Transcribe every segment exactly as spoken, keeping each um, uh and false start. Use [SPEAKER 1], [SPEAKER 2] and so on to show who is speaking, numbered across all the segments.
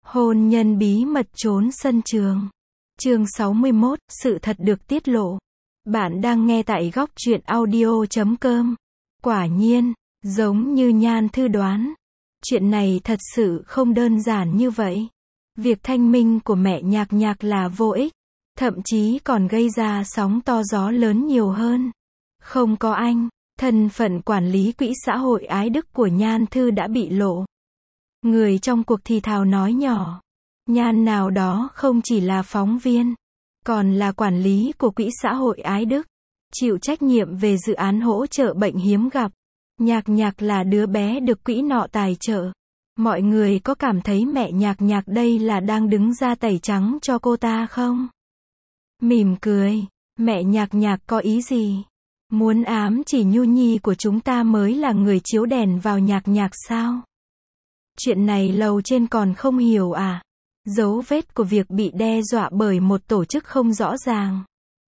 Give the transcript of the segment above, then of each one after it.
[SPEAKER 1] Hôn nhân bí mật trốn sân trường. Chương sáu mươi mốt, sự thật được tiết lộ. Bạn đang nghe tại góc truyện audio chấm com. Quả nhiên, giống như Nhan Thư đoán, chuyện này thật sự không đơn giản như vậy. Việc thanh minh của mẹ Nhạc Nhạc là vô ích, thậm chí còn gây ra sóng to gió lớn nhiều hơn. Không có anh, thân phận quản lý quỹ xã hội ái đức của Nhan Thư đã bị lộ. Người trong cuộc thì thào nói nhỏ, Nhan nào đó không chỉ là phóng viên, còn là quản lý của quỹ xã hội ái đức, chịu trách nhiệm về dự án hỗ trợ bệnh hiếm gặp. Nhạc Nhạc là đứa bé được quỹ nọ tài trợ. Mọi người có cảm thấy mẹ Nhạc Nhạc đây là đang đứng ra tẩy trắng cho cô ta không? Mỉm cười, mẹ Nhạc Nhạc có ý gì? Muốn ám chỉ Nhu Nhi của chúng ta mới là người chiếu đèn vào Nhạc Nhạc sao? Chuyện này lầu trên còn không hiểu à? Dấu vết của việc bị đe dọa bởi một tổ chức không rõ ràng.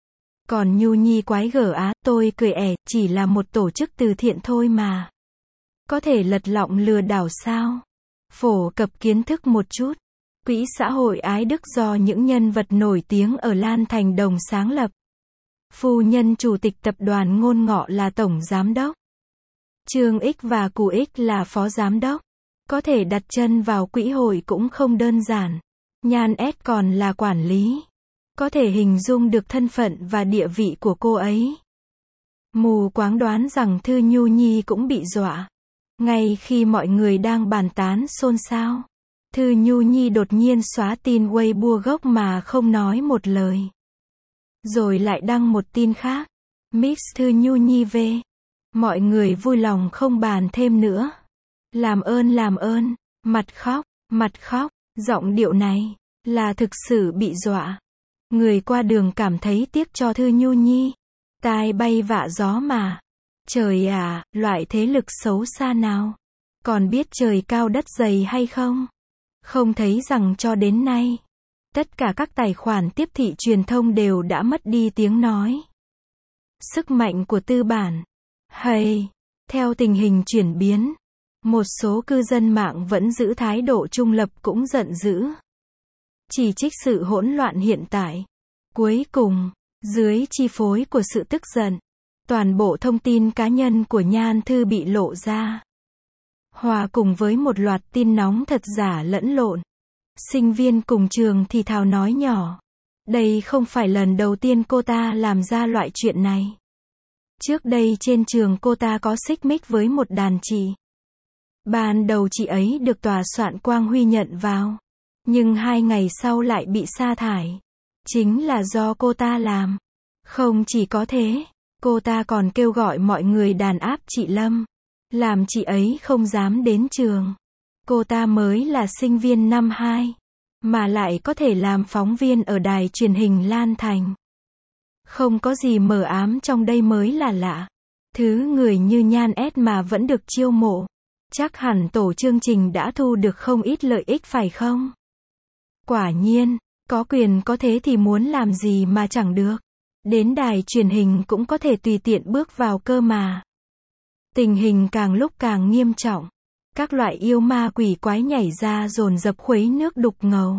[SPEAKER 1] Còn Nhu Nhi quái gở á, tôi cười ẻ, chỉ là một tổ chức từ thiện thôi mà. Có thể lật lọng lừa đảo sao? Phổ cập kiến thức một chút. Quỹ xã hội ái đức do những nhân vật nổi tiếng ở Lan Thành Đồng sáng lập. Phu nhân chủ tịch tập đoàn Ngôn Ngọ là tổng giám đốc. Trương Ích và Cù Ích là phó giám đốc. Có thể đặt chân vào quỹ hội cũng không đơn giản. Nhan S còn là quản lý. Có thể hình dung được thân phận và địa vị của cô ấy. Mù quáng đoán rằng Thư Nhu Nhi cũng bị dọa. Ngay khi mọi người đang bàn tán xôn xao, Thư Nhu Nhi đột nhiên xóa tin Weibo gốc mà không nói một lời. Rồi lại đăng một tin khác. Mix Thư Nhu Nhi về. Mọi người vui lòng không bàn thêm nữa. Làm ơn làm ơn, mặt khóc, mặt khóc, giọng điệu này, là thực sự bị dọa. Người qua đường cảm thấy tiếc cho Thư Nhu Nhi. Tai bay vạ gió mà. Trời à, loại thế lực xấu xa nào. Còn biết trời cao đất dày hay không? Không thấy rằng cho đến nay, tất cả các tài khoản tiếp thị truyền thông đều đã mất đi tiếng nói. Sức mạnh của tư bản. Hay, theo tình hình chuyển biến, một số cư dân mạng vẫn giữ thái độ trung lập cũng giận dữ. Chỉ trích sự hỗn loạn hiện tại. Cuối cùng, dưới chi phối của sự tức giận, toàn bộ thông tin cá nhân của Nhan Thư bị lộ ra. Hòa cùng với một loạt tin nóng thật giả lẫn lộn. Sinh viên cùng trường thì thào nói nhỏ. Đây không phải lần đầu tiên cô ta làm ra loại chuyện này. Trước đây trên trường cô ta có xích mích với một đàn chị. Ban đầu chị ấy được tòa soạn Quang Huy nhận vào. Nhưng hai ngày sau lại bị sa thải. Chính là do cô ta làm. Không chỉ có thế, cô ta còn kêu gọi mọi người đàn áp chị Lâm. Làm chị ấy không dám đến trường. Cô ta mới là sinh viên năm hai. Mà lại có thể làm phóng viên ở đài truyền hình Lan Thành. Không có gì mờ ám trong đây mới là lạ. Thứ người như Nhan S mà vẫn được chiêu mộ. Chắc hẳn tổ chương trình đã thu được không ít lợi ích phải không? Quả nhiên, có quyền có thế thì muốn làm gì mà chẳng được. Đến đài truyền hình cũng có thể tùy tiện bước vào cơ mà. Tình hình càng lúc càng nghiêm trọng. Các loại yêu ma quỷ quái nhảy ra dồn dập khuấy nước đục ngầu.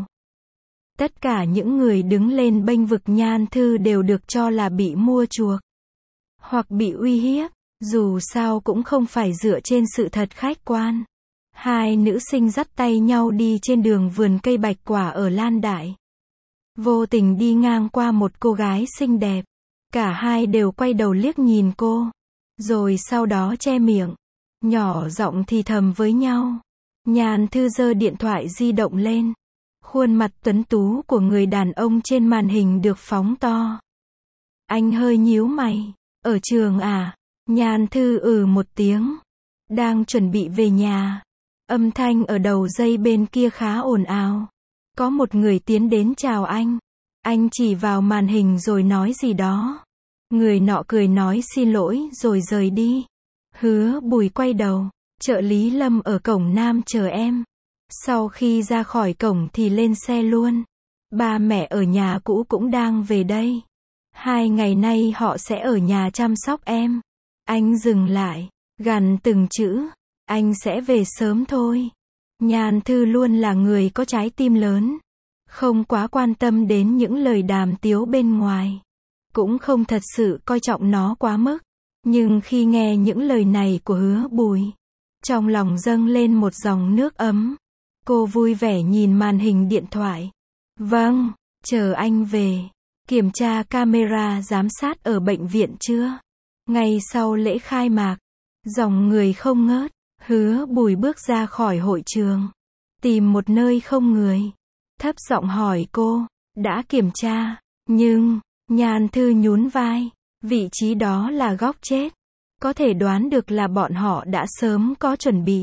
[SPEAKER 1] Tất cả những người đứng lên bênh vực Nhan Thư đều được cho là bị mua chuộc. Hoặc bị uy hiếp. Dù sao cũng không phải dựa trên sự thật khách quan. Hai nữ sinh dắt tay nhau đi trên đường vườn cây bạch quả ở Lan Đại. Vô tình đi ngang qua một cô gái xinh đẹp. Cả hai đều quay đầu liếc nhìn cô. Rồi sau đó che miệng. Nhỏ giọng thì thầm với nhau. Nhan Thư giơ điện thoại di động lên. Khuôn mặt tuấn tú của người đàn ông trên màn hình được phóng to. Anh hơi nhíu mày. Ở trường à? Nhan Thư ừ một tiếng. Đang chuẩn bị về nhà. Âm thanh ở đầu dây bên kia khá ồn ào. Có một người tiến đến chào anh. Anh chỉ vào màn hình rồi nói gì đó. Người nọ cười nói xin lỗi rồi rời đi. Hứa Bùi quay đầu. Trợ lý Lâm ở cổng Nam chờ em. Sau khi ra khỏi cổng thì lên xe luôn. Ba mẹ ở nhà cũ cũng đang về đây. Hai ngày nay họ sẽ ở nhà chăm sóc em. Anh dừng lại, gằn từng chữ. Anh sẽ về sớm thôi. Nhan Thư luôn là người có trái tim lớn. Không quá quan tâm đến những lời đàm tiếu bên ngoài. Cũng không thật sự coi trọng nó quá mức. Nhưng khi nghe những lời này của Hứa Bùi, trong lòng dâng lên một dòng nước ấm. Cô vui vẻ nhìn màn hình điện thoại. Vâng, chờ anh về. Kiểm tra camera giám sát ở bệnh viện chưa? Ngay sau lễ khai mạc, dòng người không ngớt. Hứa Bùi bước ra khỏi hội trường, tìm một nơi không người, thấp giọng hỏi cô, đã kiểm tra, nhưng, Nhan Thư nhún vai, vị trí đó là góc chết, có thể đoán được là bọn họ đã sớm có chuẩn bị.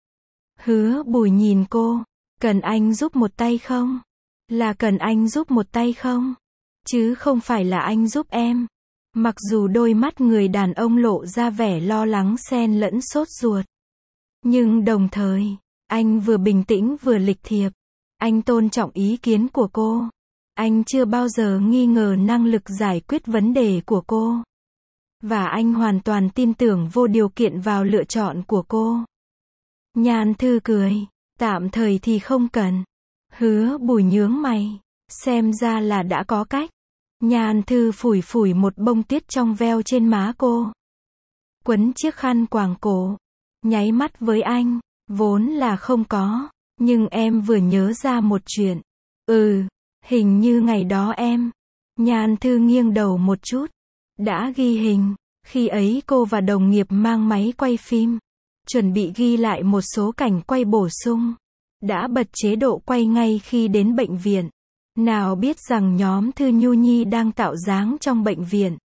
[SPEAKER 1] Hứa Bùi nhìn cô, cần anh giúp một tay không? Là cần anh giúp một tay không? Chứ không phải là anh giúp em. Mặc dù đôi mắt người đàn ông lộ ra vẻ lo lắng xen lẫn sốt ruột. Nhưng đồng thời, anh vừa bình tĩnh vừa lịch thiệp. Anh tôn trọng ý kiến của cô. Anh chưa bao giờ nghi ngờ năng lực giải quyết vấn đề của cô. Và anh hoàn toàn tin tưởng vô điều kiện vào lựa chọn của cô. Nhan Thư cười, tạm thời thì không cần. Hứa Bùi nhướng mày, xem ra là đã có cách. Nhan Thư phủi phủi một bông tuyết trong veo trên má cô. Quấn chiếc khăn quàng cổ. Nháy mắt với anh, vốn là không có, nhưng em vừa nhớ ra một chuyện. Ừ, hình như ngày đó em. Nhan Thư nghiêng đầu một chút. Đã ghi hình, khi ấy cô và đồng nghiệp mang máy quay phim. Chuẩn bị ghi lại một số cảnh quay bổ sung. Đã bật chế độ quay ngay khi đến bệnh viện. Nào biết rằng nhóm Thư Nhu Nhi đang tạo dáng trong bệnh viện.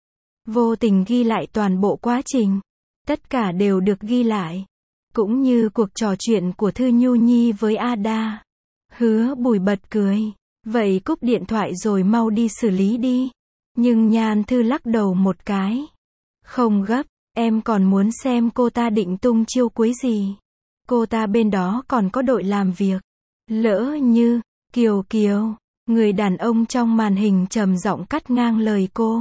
[SPEAKER 1] Vô tình ghi lại toàn bộ quá trình. Tất cả đều được ghi lại. Cũng như cuộc trò chuyện của Thư Nhu Nhi với Ada. Hứa Bùi bật cười. Vậy cúp điện thoại rồi mau đi xử lý đi. Nhưng Nhan Thư lắc đầu một cái. Không gấp, em còn muốn xem cô ta định tung chiêu cuối gì. Cô ta bên đó còn có đội làm việc. Lỡ như, Kiều Kiều, người đàn ông trong màn hình trầm giọng cắt ngang lời cô.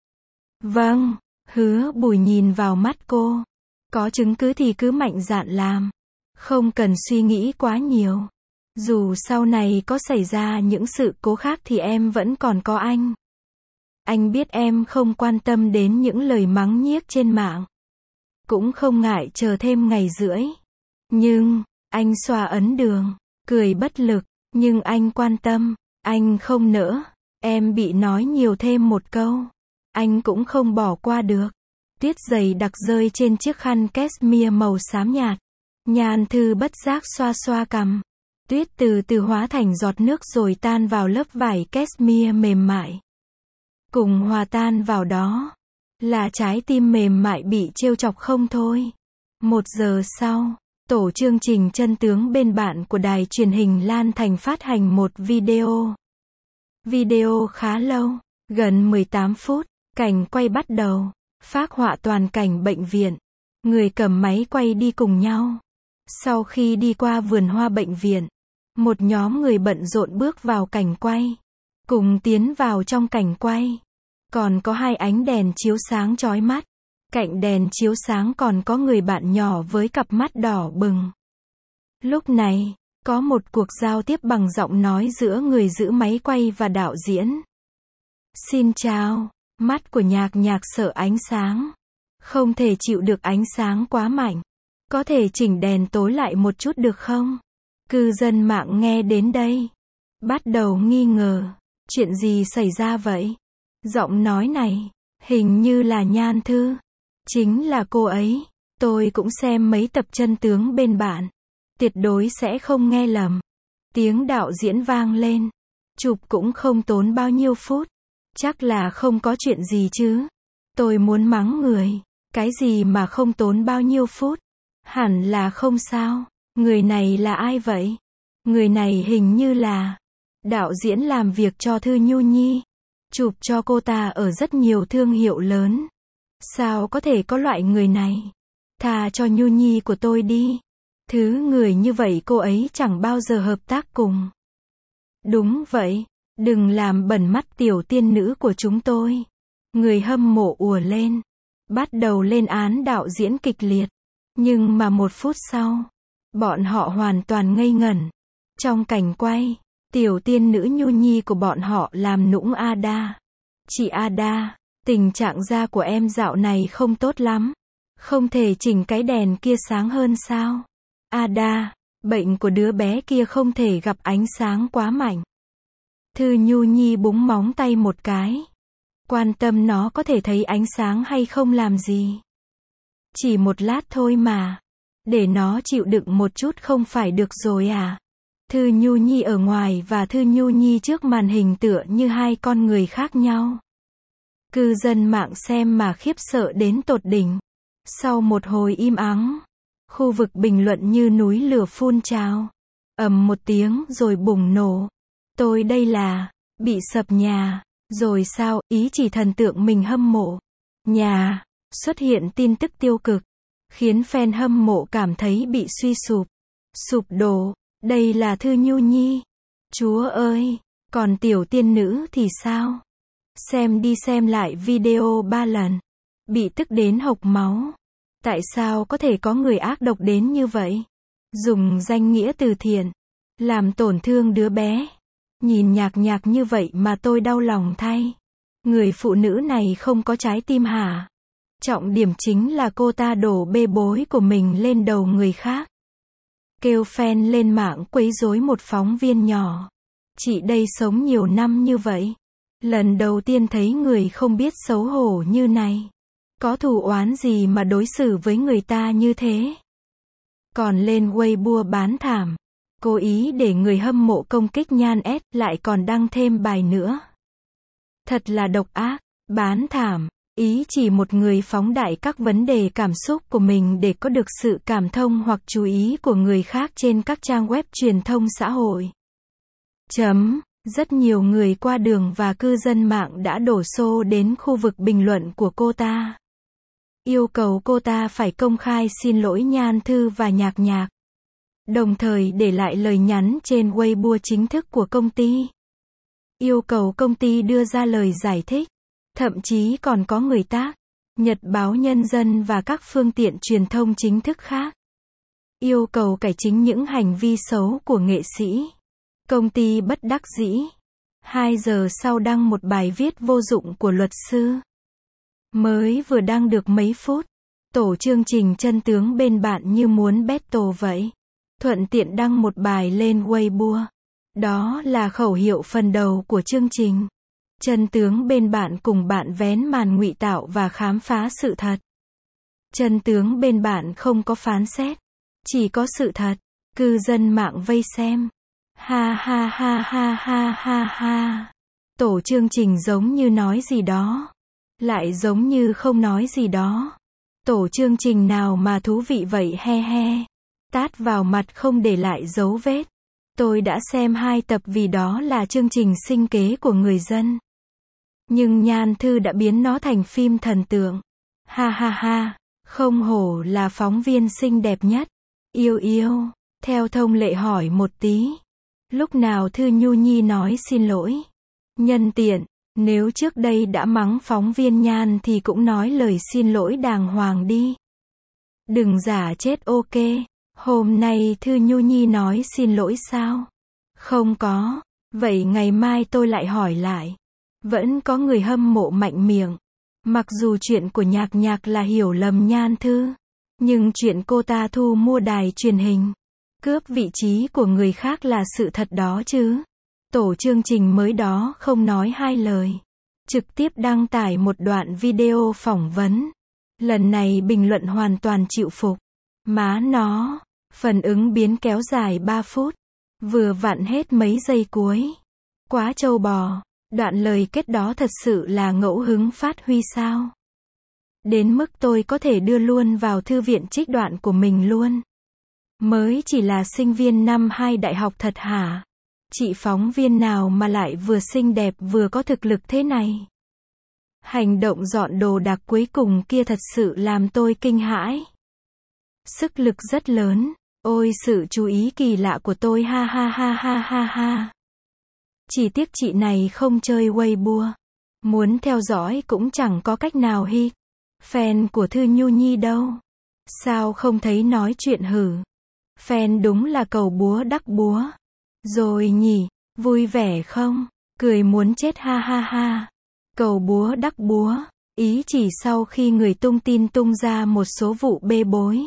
[SPEAKER 1] Vâng. Hứa Bùi nhìn vào mắt cô. Có chứng cứ thì cứ mạnh dạn làm. Không cần suy nghĩ quá nhiều. Dù sau này có xảy ra những sự cố khác thì em vẫn còn có anh. Anh biết em không quan tâm đến những lời mắng nhiếc trên mạng. Cũng không ngại chờ thêm ngày rưỡi. Nhưng, anh xoa ấn đường, cười bất lực. Nhưng anh quan tâm, anh không nỡ. Em bị nói nhiều thêm một câu. Anh cũng không bỏ qua được. Tuyết dày đặc rơi trên chiếc khăn cashmere màu xám nhạt. Nhan Thư bất giác xoa xoa cằm. Tuyết từ từ hóa thành giọt nước rồi tan vào lớp vải cashmere mềm mại. Cùng hòa tan vào đó là trái tim mềm mại bị trêu chọc không thôi. Một giờ sau, tổ chương trình chân tướng bên bạn của đài truyền hình Lan Thành phát hành một video. Video khá lâu, gần mười tám phút. Cảnh quay bắt đầu, phác họa toàn cảnh bệnh viện. Người cầm máy quay đi cùng nhau. Sau khi đi qua vườn hoa bệnh viện, một nhóm người bận rộn bước vào cảnh quay. Cùng tiến vào trong cảnh quay. Còn có hai ánh đèn chiếu sáng chói mắt. Cạnh đèn chiếu sáng còn có người bạn nhỏ với cặp mắt đỏ bừng. Lúc này, có một cuộc giao tiếp bằng giọng nói giữa người giữ máy quay và đạo diễn. Xin chào. Mắt của Nhạc Nhạc sợ ánh sáng. Không thể chịu được ánh sáng quá mạnh. Có thể chỉnh đèn tối lại một chút được không? Cư dân mạng nghe đến đây. Bắt đầu nghi ngờ. Chuyện gì xảy ra vậy? Giọng nói này, hình như là Nhan Thư. Chính là cô ấy. Tôi cũng xem mấy tập chân tướng bên bạn. Tuyệt đối sẽ không nghe lầm. Tiếng đạo diễn vang lên. Chụp cũng không tốn bao nhiêu phút. Chắc là không có chuyện gì chứ. Tôi muốn mắng người. Cái gì mà không tốn bao nhiêu phút? Hẳn là không sao. Người này là ai vậy? Người này hình như là đạo diễn làm việc cho Thư Nhu Nhi. Chụp cho cô ta ở rất nhiều thương hiệu lớn. Sao có thể có loại người này? Tha cho Nhu Nhi của tôi đi. Thứ người như vậy cô ấy chẳng bao giờ hợp tác cùng. Đúng vậy. Đừng làm bẩn mắt tiểu tiên nữ của chúng tôi. Người hâm mộ ùa lên. Bắt đầu lên án đạo diễn kịch liệt. Nhưng mà một phút sau, Bọn họ hoàn toàn ngây ngẩn. Trong cảnh quay, tiểu tiên nữ Nhu Nhi của bọn họ làm nũng Ada. Chị Ada, tình trạng da của em dạo này không tốt lắm. Không thể chỉnh cái đèn kia sáng hơn sao? Ada, bệnh của đứa bé kia không thể gặp ánh sáng quá mạnh. Thư Nhu Nhi búng móng tay một cái. Quan tâm nó có thể thấy ánh sáng hay không làm gì. Chỉ một lát thôi mà. Để nó chịu đựng một chút không phải được rồi à? Thư Nhu Nhi ở ngoài và Thư Nhu Nhi trước màn hình tựa như hai con người khác nhau. Cư dân mạng xem mà khiếp sợ đến tột đỉnh. Sau một hồi im ắng, khu vực bình luận như núi lửa phun trào. Ầm một tiếng rồi bùng nổ. Tôi đây là bị sập nhà. Rồi sao, ý chỉ thần tượng mình hâm mộ. Nhà, xuất hiện tin tức tiêu cực. Khiến fan hâm mộ cảm thấy bị suy sụp. Sụp đổ, đây là Thư Nhu Nhi. Chúa ơi, còn tiểu tiên nữ thì sao? Xem đi xem lại video ba lần. Bị tức đến hộc máu. Tại sao có thể có người ác độc đến như vậy? Dùng danh nghĩa từ thiện. Làm tổn thương đứa bé. Nhìn nhạc nhạc như vậy mà tôi đau lòng thay. Người phụ nữ này không có trái tim hả? Trọng điểm chính là cô ta đổ bê bối của mình lên đầu người khác. Kêu fan lên mạng quấy rối một phóng viên nhỏ. Chị đây sống nhiều năm như vậy. Lần đầu tiên thấy người không biết xấu hổ như này. Có thù oán gì mà đối xử với người ta như thế? Còn lên Weibo bán thảm. Cố ý để người hâm mộ công kích Nhan S, lại còn đăng thêm bài nữa. Thật là độc ác, bán thảm. Ý chỉ một người phóng đại các vấn đề cảm xúc của mình để có được sự cảm thông hoặc chú ý của người khác trên các trang web truyền thông xã hội. Chấm. Rất nhiều người qua đường và cư dân mạng đã đổ xô đến khu vực bình luận của cô ta. Yêu cầu cô ta phải công khai xin lỗi Nhan Thư và Nhạc Nhạc. Đồng thời để lại lời nhắn trên Weibo chính thức của công ty. Yêu cầu công ty đưa ra lời giải thích. Thậm chí còn có người tác, Nhật báo Nhân dân và các phương tiện truyền thông chính thức khác. Yêu cầu cải chính những hành vi xấu của nghệ sĩ. Công ty bất đắc dĩ. Hai giờ sau đăng một bài viết vô dụng của luật sư. Mới vừa đăng được mấy phút. Tổ chương trình chân tướng bên bạn như muốn battle vậy. Thuận tiện đăng một bài lên Weibo. Đó là khẩu hiệu phần đầu của chương trình. Chân tướng bên bạn cùng bạn vén màn ngụy tạo và khám phá sự thật. Chân tướng bên bạn không có phán xét. Chỉ có sự thật. Cư dân mạng vây xem. Ha ha ha ha ha ha ha. Tổ chương trình giống như nói gì đó. Lại giống như không nói gì đó. Tổ chương trình nào mà thú vị vậy he he. Tát vào mặt không để lại dấu vết. Tôi đã xem hai tập vì đó là chương trình sinh kế của người dân. Nhưng Nhan Thư đã biến nó thành phim thần tượng. Ha ha ha. Không hổ là phóng viên xinh đẹp nhất. Yêu yêu. Theo thông lệ hỏi một tí. Lúc nào Thư Nhu Nhi nói xin lỗi? Nhân tiện, nếu trước đây đã mắng phóng viên Nhan thì cũng nói lời xin lỗi đàng hoàng đi. Đừng giả chết ok. Hôm nay Thư Nhu Nhi nói xin lỗi sao? Không có. Vậy ngày mai tôi lại hỏi lại. Vẫn có người hâm mộ mạnh miệng. Mặc dù chuyện của Nhạc Nhạc là hiểu lầm Nhan Thư. Nhưng chuyện cô ta thu mua đài truyền hình. Cướp vị trí của người khác là sự thật đó chứ. Tổ chương trình mới đó không nói hai lời. Trực tiếp đăng tải một đoạn video phỏng vấn. Lần này bình luận hoàn toàn chịu phục. Má nó. Phần ứng biến kéo dài ba phút. Vừa vặn hết mấy giây cuối. Quá trâu bò. Đoạn lời kết đó thật sự là ngẫu hứng phát huy sao? Đến mức tôi có thể đưa luôn vào thư viện trích đoạn của mình luôn. Mới chỉ là sinh viên năm hai đại học thật hả? Chị phóng viên nào mà lại vừa xinh đẹp vừa có thực lực thế này? Hành động dọn đồ đạc cuối cùng kia thật sự làm tôi kinh hãi. Sức lực rất lớn. Ôi sự chú ý kỳ lạ của tôi ha ha ha ha ha ha. Chỉ tiếc chị này không chơi Weibo. Muốn theo dõi cũng chẳng có cách nào hi. Fan của Thư Nhu Nhi đâu? Sao không thấy nói chuyện hử? Fan đúng là cầu búa đắc búa. Rồi nhỉ, vui vẻ không? Cười muốn chết ha ha ha. Cầu búa đắc búa, ý chỉ sau khi người tung tin tung ra một số vụ bê bối.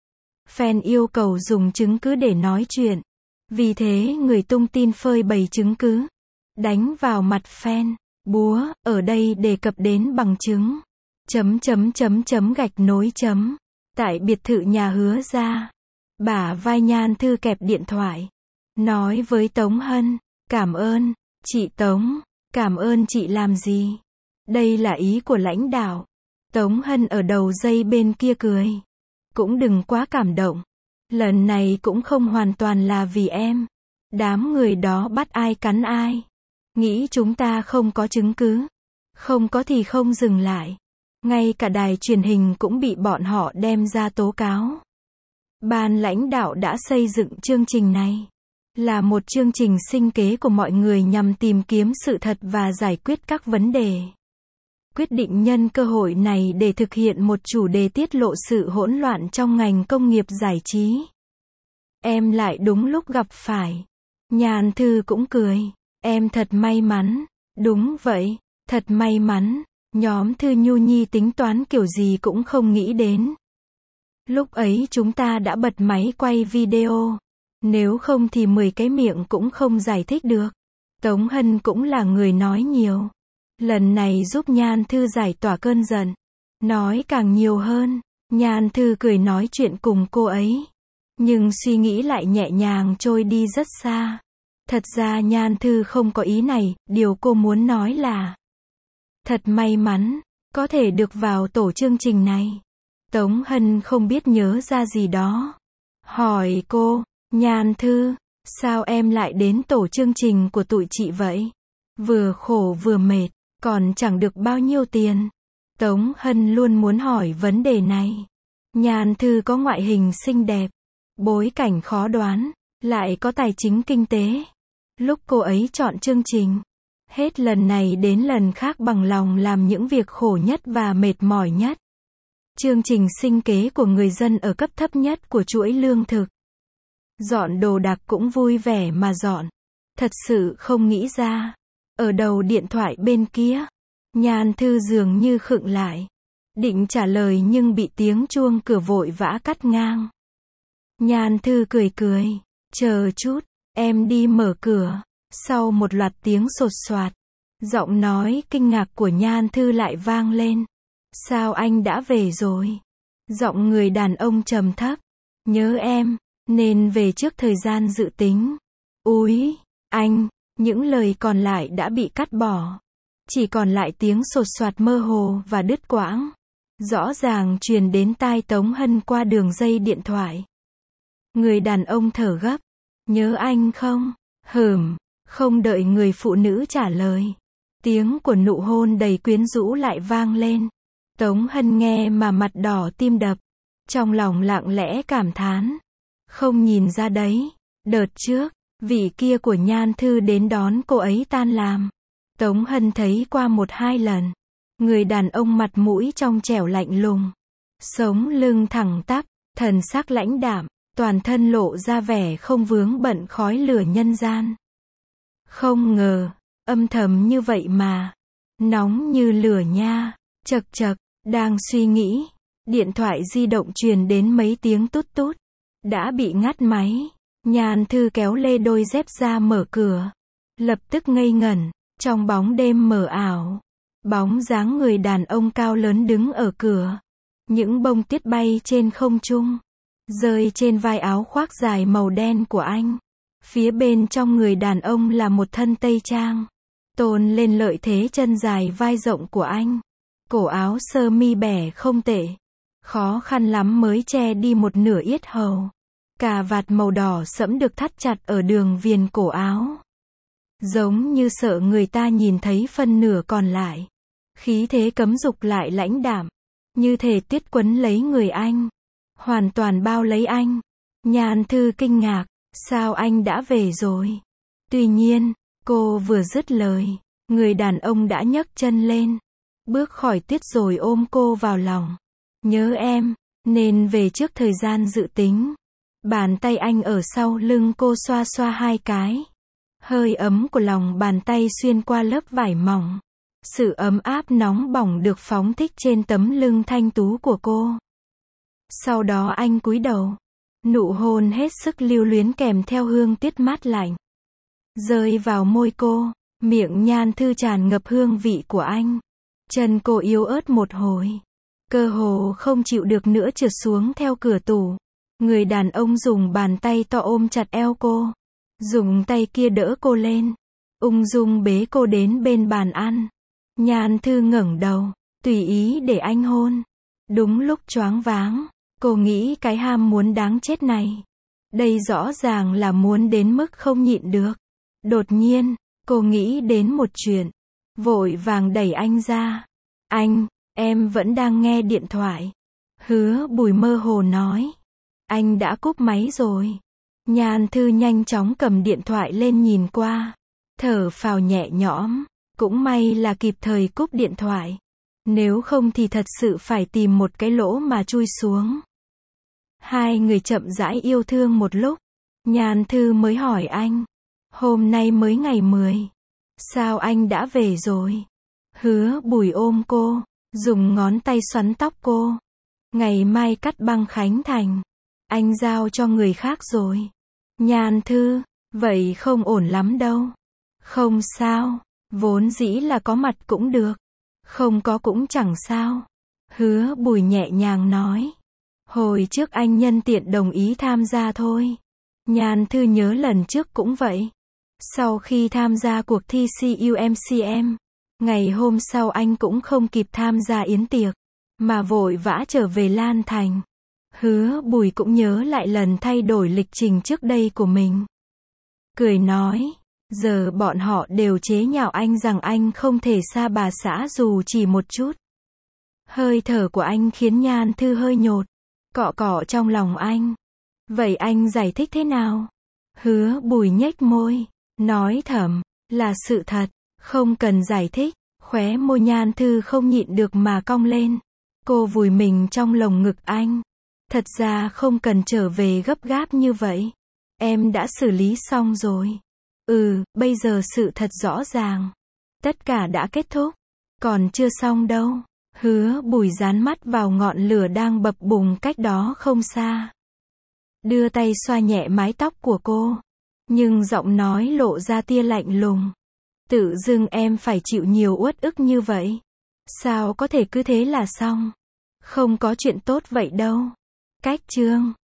[SPEAKER 1] Fan yêu cầu dùng chứng cứ để nói chuyện. Vì thế người tung tin phơi bày chứng cứ. Đánh vào mặt fan. Búa, ở đây đề cập đến bằng chứng. Chấm chấm chấm chấm gạch nối chấm. Tại biệt thự nhà Hứa Gia. Bả vai Nhan Thư kẹp điện thoại. Nói với Tống Hân. Cảm ơn, chị Tống. Cảm ơn chị làm gì? Đây là ý của lãnh đạo. Tống Hân ở đầu dây bên kia cười. Cũng đừng quá cảm động. Lần này cũng không hoàn toàn là vì em. Đám người đó bắt ai cắn ai. Nghĩ chúng ta không có chứng cứ. Không có thì không dừng lại. Ngay cả đài truyền hình cũng bị bọn họ đem ra tố cáo. Ban lãnh đạo đã xây dựng chương trình này. Là một chương trình sinh kế của mọi người nhằm tìm kiếm sự thật và giải quyết các vấn đề. Quyết định nhân cơ hội này để thực hiện một chủ đề tiết lộ sự hỗn loạn trong ngành công nghiệp giải trí. Em lại đúng lúc gặp phải. Nhan Thư cũng cười. Em thật may mắn. Đúng vậy, thật may mắn. Nhóm Thư Nhu Nhi tính toán kiểu gì cũng không nghĩ đến. Lúc ấy chúng ta đã bật máy quay video. Nếu không thì mười cái miệng cũng không giải thích được. Tống Hân cũng là người nói nhiều. Lần này giúp Nhan Thư giải tỏa cơn giận. Nói càng nhiều hơn. Nhan Thư cười nói chuyện cùng cô ấy. Nhưng suy nghĩ lại nhẹ nhàng trôi đi rất xa. Thật ra Nhan Thư không có ý này, điều cô muốn nói là thật may mắn, có thể được vào tổ chương trình này. Tống Hân không biết nhớ ra gì đó. Hỏi cô, Nhan Thư, sao em lại đến tổ chương trình của tụi chị vậy? Vừa khổ vừa mệt, còn chẳng được bao nhiêu tiền. Tống Hân luôn muốn hỏi vấn đề này. Nhan Thư có ngoại hình xinh đẹp, bối cảnh khó đoán, lại có tài chính kinh tế. Lúc cô ấy chọn chương trình, hết lần này đến lần khác bằng lòng làm những việc khổ nhất và mệt mỏi nhất. Chương trình sinh kế của người dân ở cấp thấp nhất của chuỗi lương thực. Dọn đồ đạc cũng vui vẻ mà dọn. Thật sự không nghĩ ra. Ở đầu điện thoại bên kia, Nhan Thư dường như khựng lại. Định trả lời nhưng bị tiếng chuông cửa vội vã cắt ngang. Nhan Thư cười cười. Chờ chút, em đi mở cửa. Sau một loạt tiếng sột soạt, giọng nói kinh ngạc của Nhan Thư lại vang lên. Sao anh đã về rồi? Giọng người đàn ông trầm thấp. Nhớ em, nên về trước thời gian dự tính. Úi, anh, những lời còn lại đã bị cắt bỏ. Chỉ còn lại tiếng sột soạt mơ hồ và đứt quãng. Rõ ràng truyền đến tai Tống Hân qua đường dây điện thoại. Người đàn ông thở gấp. Nhớ anh không? Hừm, không đợi người phụ nữ trả lời. Tiếng của nụ hôn đầy quyến rũ lại vang lên. Tống Hân nghe mà mặt đỏ tim đập. Trong lòng lặng lẽ cảm thán. Không nhìn ra đấy. Đợt trước, vị kia của Nhan Thư đến đón cô ấy tan làm. Tống Hân thấy qua một hai lần. Người đàn ông mặt mũi trong trẻo lạnh lùng. Sống lưng thẳng tắp, thần sắc lãnh đạm, toàn thân lộ ra vẻ không vướng bận khói lửa nhân gian. Không ngờ, âm thầm như vậy mà. Nóng như lửa nha. Chật chật, đang suy nghĩ. Điện thoại di động truyền đến mấy tiếng tút tút. Đã bị ngắt máy. Nhan Thư kéo lê đôi dép ra mở cửa. Lập tức ngây ngẩn. Trong bóng đêm mờ ảo. Bóng dáng người đàn ông cao lớn đứng ở cửa. Những bông tuyết bay trên không trung. Rơi trên vai áo khoác dài màu đen của anh. Phía bên trong người đàn ông là một thân tây trang. Tôn lên lợi thế chân dài vai rộng của anh. Cổ áo sơ mi bẻ không tệ. Khó khăn lắm mới che đi một nửa yết hầu. Cà vạt màu đỏ sẫm được thắt chặt ở đường viền cổ áo. Giống như sợ người ta nhìn thấy phân nửa còn lại. Khí thế cấm dục lại lãnh đạm. Như thể tuyết quấn lấy người anh. Hoàn toàn bao lấy anh. Nhan Thư kinh ngạc. Sao anh đã về rồi? Tuy nhiên, cô vừa dứt lời. Người đàn ông đã nhấc chân lên. Bước khỏi tuyết rồi ôm cô vào lòng. Nhớ em, nên về trước thời gian dự tính. Bàn tay anh ở sau lưng cô xoa xoa hai cái. Hơi ấm của lòng bàn tay xuyên qua lớp vải mỏng. Sự ấm áp nóng bỏng được phóng thích trên tấm lưng thanh tú của cô. Sau đó anh cúi đầu. Nụ hôn hết sức lưu luyến kèm theo hương tiết mát lạnh. Rơi vào môi cô, miệng Nhan Thư tràn ngập hương vị của anh. Chân cô yếu ớt một hồi. Cơ hồ không chịu được nữa trượt xuống theo cửa tủ. Người đàn ông dùng bàn tay to ôm chặt eo cô. Dùng tay kia đỡ cô lên. Ung dung bế cô đến bên bàn ăn. Nhan Thư ngẩng đầu, tùy ý để anh hôn. Đúng lúc choáng váng, cô nghĩ cái ham muốn đáng chết này. Đây rõ ràng là muốn đến mức không nhịn được. Đột nhiên, cô nghĩ đến một chuyện. Vội vàng đẩy anh ra. Anh, em vẫn đang nghe điện thoại. Hứa Bùi mơ hồ nói. Anh đã cúp máy rồi. Nhan Thư nhanh chóng cầm điện thoại lên nhìn qua. Thở phào nhẹ nhõm. Cũng may là kịp thời cúp điện thoại. Nếu không thì thật sự phải tìm một cái lỗ mà chui xuống. Hai người chậm rãi yêu thương một lúc. Nhan Thư mới hỏi anh. Hôm nay mới ngày mười. Sao anh đã về rồi? Hứa Bùi ôm cô. Dùng ngón tay xoắn tóc cô. Ngày mai cắt băng khánh thành. Anh giao cho người khác rồi. Nhan Thư. Vậy không ổn lắm đâu. Không sao. Vốn dĩ là có mặt cũng được. Không có cũng chẳng sao. Hứa Bùi nhẹ nhàng nói. Hồi trước anh nhân tiện đồng ý tham gia thôi. Nhan Thư nhớ lần trước cũng vậy. Sau khi tham gia cuộc thi xê u em xê em, ngày hôm sau anh cũng không kịp tham gia yến tiệc, mà vội vã trở về Lan Thành. Hứa Bùi cũng nhớ lại lần thay đổi lịch trình trước đây của mình. Cười nói, giờ bọn họ đều chế nhạo anh rằng anh không thể xa bà xã dù chỉ một chút. Hơi thở của anh khiến Nhan Thư hơi nhột, cọ cọ trong lòng anh. Vậy anh giải thích thế nào? Hứa Bùi nhếch môi, nói thầm, là sự thật, không cần giải thích. Khóe môi Nhan Thư không nhịn được mà cong lên. Cô vùi mình trong lồng ngực anh. Thật ra không cần trở về gấp gáp như vậy. Em đã xử lý xong rồi. Ừ, bây giờ sự thật rõ ràng. Tất cả đã kết thúc. Còn chưa xong đâu. Hứa Bùi dán mắt vào ngọn lửa đang bập bùng cách đó không xa. Đưa tay xoa nhẹ mái tóc của cô. Nhưng giọng nói lộ ra tia lạnh lùng. Tự dưng em phải chịu nhiều uất ức như vậy. Sao có thể cứ thế là xong? Không có chuyện tốt vậy đâu. Cách chương